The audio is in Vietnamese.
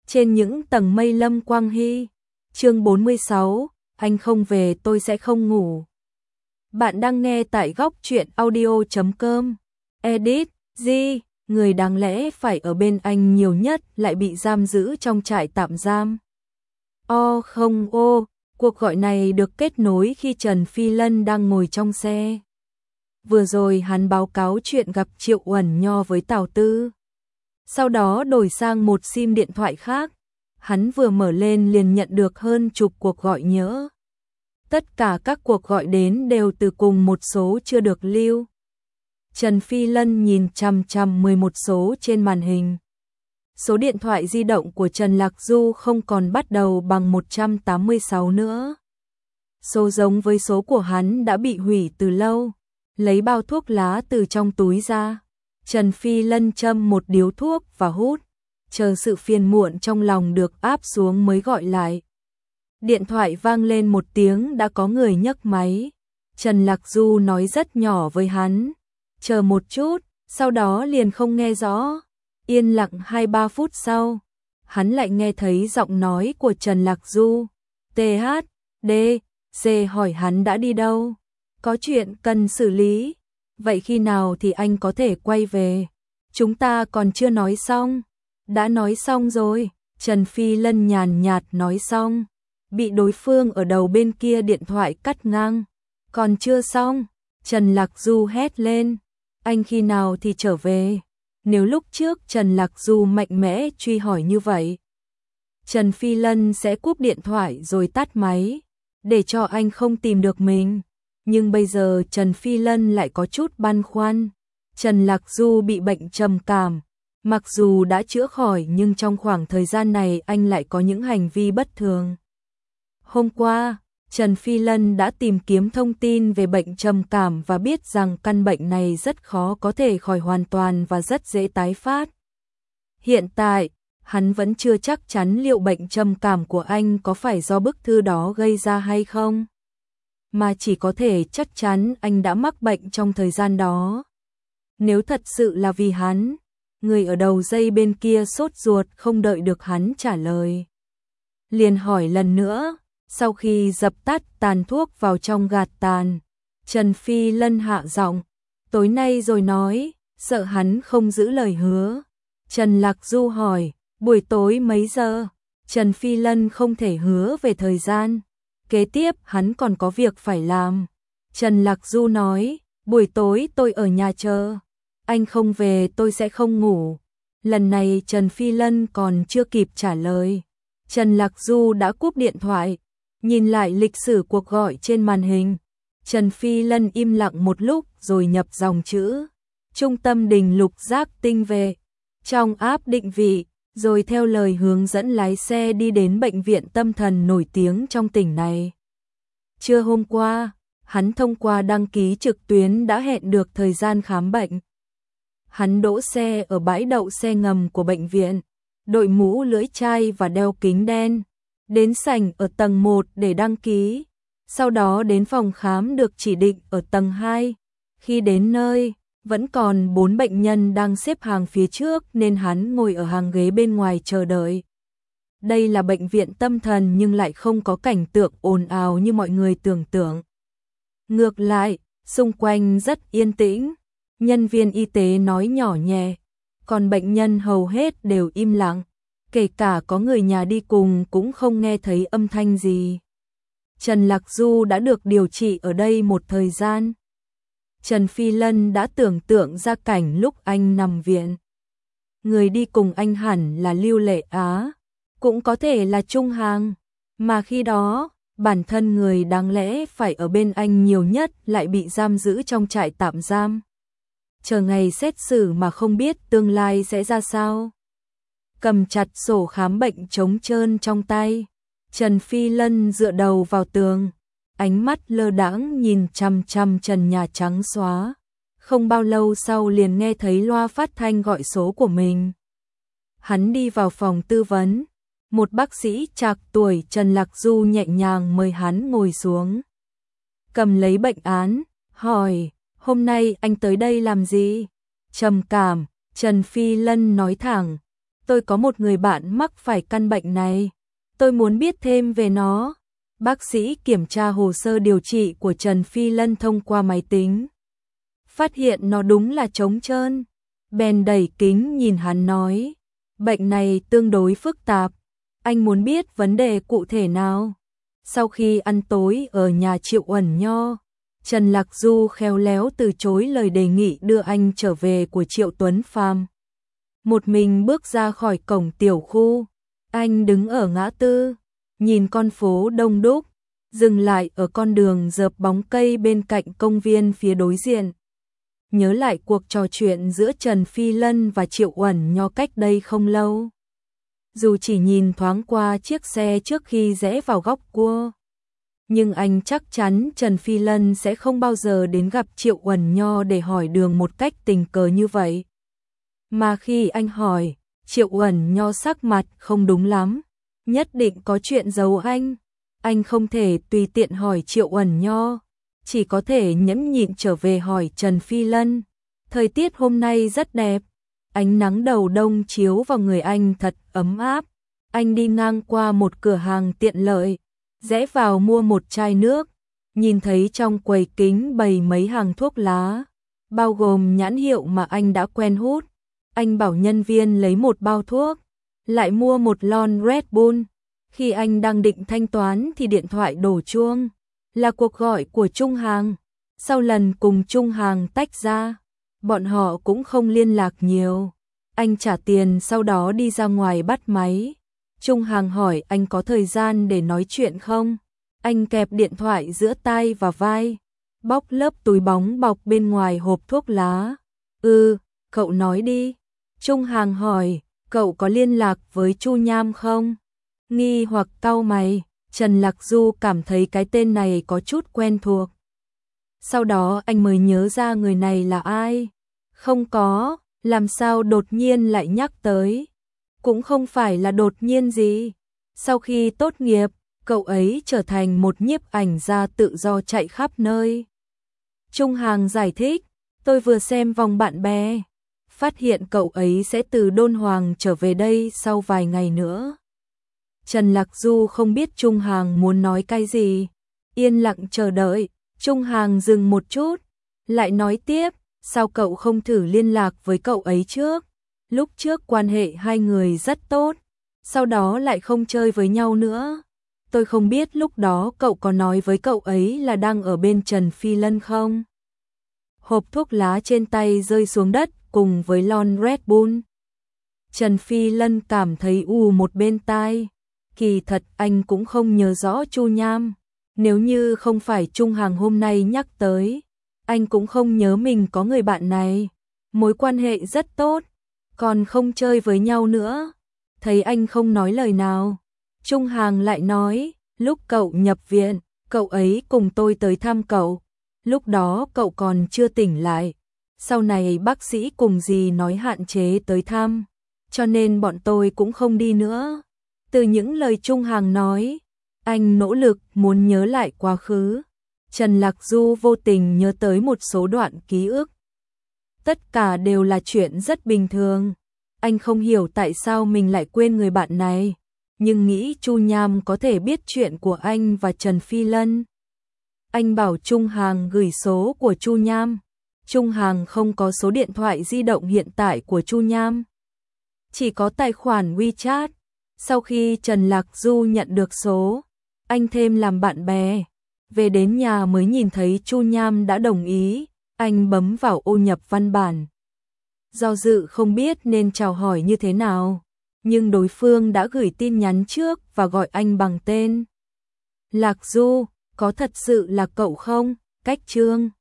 Trên những tầng mây Lâm Quang Hy. Chương 46, anh không về tôi sẽ không ngủ. Bạn đang nghe tại góc truyện audio.com. Edit, người đáng lẽ phải ở bên anh nhiều nhất lại bị giam giữ trong trại tạm giam. Cuộc gọi này được kết nối khi Trần Phi Lân đang ngồi trong xe. Vừa rồi hắn báo cáo chuyện gặp Triệu Uẩn Nho với Tào Tư. Sau đó đổi sang một sim điện thoại khác. Hắn vừa mở lên liền nhận được hơn chục cuộc gọi nhỡ. Tất cả các cuộc gọi đến đều từ cùng một số chưa được lưu. Trần Phi Lân nhìn chằm chằm 11 số trên màn hình. Số điện thoại di động của Trần Lạc Du không còn bắt đầu bằng 186 nữa. Số giống với số của hắn đã bị hủy từ lâu. Lấy bao thuốc lá từ trong túi ra. Trần Phi Lân châm một điếu thuốc và hút. Chờ sự phiền muộn trong lòng được áp xuống mới gọi lại. Điện thoại vang lên một tiếng đã có người nhấc máy. Trần Lạc Du nói rất nhỏ với hắn. Chờ một chút, sau đó liền không nghe rõ. Yên lặng 2-3 phút sau, hắn lại nghe thấy giọng nói của Trần Lạc Du. THD hỏi hắn đã đi đâu. Có chuyện cần xử lý. Vậy khi nào thì anh có thể quay về? Chúng ta còn chưa nói xong. Đã nói xong rồi. Trần Phi Lân nhàn nhạt nói xong. Bị đối phương ở đầu bên kia điện thoại cắt ngang. Còn chưa xong. Trần Lạc Du hét lên. Anh khi nào thì trở về? Nếu lúc trước Trần Lạc Du mạnh mẽ truy hỏi như vậy, Trần Phi Lân sẽ cúp điện thoại rồi tắt máy, để cho anh không tìm được mình. Nhưng bây giờ Trần Phi Lân lại có chút băn khoăn. Trần Lạc Du bị bệnh trầm cảm. Mặc dù đã chữa khỏi nhưng trong khoảng thời gian này anh lại có những hành vi bất thường. Hôm qua, Trần Phi Lân đã tìm kiếm thông tin về bệnh trầm cảm và biết rằng căn bệnh này rất khó có thể khỏi hoàn toàn và rất dễ tái phát. Hiện tại, hắn vẫn chưa chắc chắn liệu bệnh trầm cảm của anh có phải do bức thư đó gây ra hay không, mà chỉ có thể chắc chắn anh đã mắc bệnh trong thời gian đó. Nếu thật sự là vì hắn, người ở đầu dây bên kia sốt ruột không đợi được hắn trả lời. Liền hỏi lần nữa. Sau khi dập tắt tàn thuốc vào trong gạt tàn, Trần Phi Lân hạ giọng, tối nay rồi nói, sợ hắn không giữ lời hứa. Trần Lạc Du hỏi, buổi tối mấy giờ? Trần Phi Lân không thể hứa về thời gian. Kế tiếp hắn còn có việc phải làm. Trần Lạc Du nói, buổi tối tôi ở nhà chờ. Anh không về tôi sẽ không ngủ. Lần này Trần Phi Lân còn chưa kịp trả lời. Trần Lạc Du đã cúp điện thoại. Nhìn lại lịch sử cuộc gọi trên màn hình, Trần Phi Lân im lặng một lúc rồi nhập dòng chữ Trung tâm Đình Lục Giác Tinh về trong app định vị, rồi theo lời hướng dẫn lái xe đi đến bệnh viện tâm thần nổi tiếng trong tỉnh này. Trưa hôm qua, hắn thông qua đăng ký trực tuyến đã hẹn được thời gian khám bệnh. Hắn đỗ xe ở bãi đậu xe ngầm của bệnh viện, đội mũ lưỡi chai và đeo kính đen. Đến sảnh ở tầng 1 để đăng ký, sau đó đến phòng khám được chỉ định ở tầng 2. Khi đến nơi, vẫn còn 4 bệnh nhân đang xếp hàng phía trước nên hắn ngồi ở hàng ghế bên ngoài chờ đợi. Đây là bệnh viện tâm thần nhưng lại không có cảnh tượng ồn ào như mọi người tưởng tượng. Ngược lại, xung quanh rất yên tĩnh, nhân viên y tế nói nhỏ nhẹ, còn bệnh nhân hầu hết đều im lặng. Kể cả có người nhà đi cùng cũng không nghe thấy âm thanh gì. Trần Lạc Du đã được điều trị ở đây một thời gian. Trần Phi Lân đã tưởng tượng ra cảnh lúc anh nằm viện. Người đi cùng anh hẳn là Lưu Lệ Á, cũng có thể là Trung Hàng, mà khi đó, bản thân người đáng lẽ phải ở bên anh nhiều nhất lại bị giam giữ trong trại tạm giam. Chờ ngày xét xử mà không biết tương lai sẽ ra sao. Cầm chặt sổ khám bệnh trống trơn trong tay, Trần Phi Lân dựa đầu vào tường, ánh mắt lơ đãng nhìn chằm chằm trần nhà trắng xóa. Không bao lâu sau liền nghe thấy loa phát thanh gọi số của mình. Hắn đi vào phòng tư vấn, một bác sĩ trạc tuổi Trần Lạc Du nhẹ nhàng mời hắn ngồi xuống. Cầm lấy bệnh án, hỏi, hôm nay anh tới đây làm gì? Trầm cảm, Trần Phi Lân nói thẳng. tôi có một người bạn mắc phải căn bệnh này, tôi muốn biết thêm về nó. Bác sĩ kiểm tra hồ sơ điều trị của Trần Phi Lân thông qua máy tính. Phát hiện nó đúng là trống trơn. Bèn đẩy kính nhìn hắn nói, bệnh này tương đối phức tạp, anh muốn biết vấn đề cụ thể nào? Sau khi ăn tối ở nhà Triệu Uẩn Nho, Trần Lạc Du khéo léo từ chối lời đề nghị đưa anh trở về của Triệu Tuấn Phàm. Một mình bước ra khỏi cổng tiểu khu, anh đứng ở ngã tư, nhìn con phố đông đúc, dừng lại ở con đường dợp bóng cây bên cạnh công viên phía đối diện. Nhớ lại cuộc trò chuyện giữa Trần Phi Lân và Triệu Uẩn Nho cách đây không lâu. Dù chỉ nhìn thoáng qua chiếc xe trước khi rẽ vào góc cua, nhưng anh chắc chắn Trần Phi Lân sẽ không bao giờ đến gặp Triệu Uẩn Nho để hỏi đường một cách tình cờ như vậy. Mà khi anh hỏi, Triệu Uẩn Nho sắc mặt không đúng lắm, nhất định có chuyện giấu anh không thể tùy tiện hỏi Triệu Uẩn Nho, chỉ có thể nhẫn nhịn trở về hỏi Trần Phi Lân. Thời tiết hôm nay rất đẹp, ánh nắng đầu đông chiếu vào người anh thật ấm áp. Anh đi ngang qua một cửa hàng tiện lợi, rẽ vào mua một chai nước, nhìn thấy trong quầy kính bày mấy hàng thuốc lá, bao gồm nhãn hiệu mà anh đã quen hút. Anh bảo nhân viên lấy một bao thuốc, lại mua một lon Red Bull. Khi anh đang định thanh toán thì điện thoại đổ chuông, là cuộc gọi của Trung Hàng. Sau lần cùng Trung Hàng tách ra, bọn họ cũng không liên lạc nhiều. Anh trả tiền sau đó đi ra ngoài bắt máy. Trung Hàng hỏi anh có thời gian để nói chuyện không? Anh kẹp điện thoại giữa tai và vai, bóc lớp túi bóng bọc bên ngoài hộp thuốc lá. Cậu nói đi. Trung Hàng hỏi, cậu có liên lạc với Chu Nham không? Nghi hoặc cau mày, Trần Lạc Du cảm thấy cái tên này có chút quen thuộc. Sau đó anh mới nhớ ra người này là ai. Không có, làm sao đột nhiên lại nhắc tới? Cũng không phải là đột nhiên gì. Sau khi tốt nghiệp, cậu ấy trở thành một nhiếp ảnh gia tự do chạy khắp nơi. Trung Hàng giải thích, tôi vừa xem vòng bạn bè, phát hiện cậu ấy sẽ từ Đôn Hoàng trở về đây sau vài ngày nữa. Trần Lạc Du không biết Trung Hàng muốn nói cái gì, yên lặng chờ đợi. Trung Hàng dừng một chút, lại nói tiếp, sao cậu không thử liên lạc với cậu ấy trước? Lúc trước quan hệ hai người rất tốt, sau đó lại không chơi với nhau nữa. Tôi không biết lúc đó cậu có nói với cậu ấy là đang ở bên Trần Phi Lân không? Hộp thuốc lá trên tay rơi xuống đất cùng với lon Red Bull. Trần Phi Lân cảm thấy một bên tai. Kỳ thật anh cũng không nhớ rõ Chu Nham. Nếu như không phải Trung Hàng hôm nay nhắc tới, anh cũng không nhớ mình có người bạn này. Mối quan hệ rất tốt, còn không chơi với nhau nữa. Thấy anh không nói lời nào, Trung Hàng lại nói, lúc cậu nhập viện, cậu ấy cùng tôi tới thăm cậu. Lúc đó cậu còn chưa tỉnh lại. Sau này bác sĩ cùng dì nói hạn chế tới thăm, cho nên bọn tôi cũng không đi nữa. Từ những lời Trung Hàng nói, anh nỗ lực muốn nhớ lại quá khứ. Trần Lạc Du vô tình nhớ tới một số đoạn ký ức. Tất cả đều là chuyện rất bình thường. Anh không hiểu tại sao mình lại quên người bạn này, nhưng nghĩ Chu Nham có thể biết chuyện của anh và Trần Phi Lân. Anh bảo Trung Hàng gửi số của Chu Nham. Trung Hàng không có số điện thoại di động hiện tại của Chu Nham, chỉ có tài khoản WeChat. Sau khi Trần Lạc Du nhận được số, anh thêm làm bạn bè. Về đến nhà mới nhìn thấy Chu Nham đã đồng ý. Anh bấm vào ô nhập văn bản, do dự không biết nên chào hỏi như thế nào, nhưng đối phương đã gửi tin nhắn trước và gọi anh bằng tên. Lạc Du, có thật sự là cậu không? Cách Trương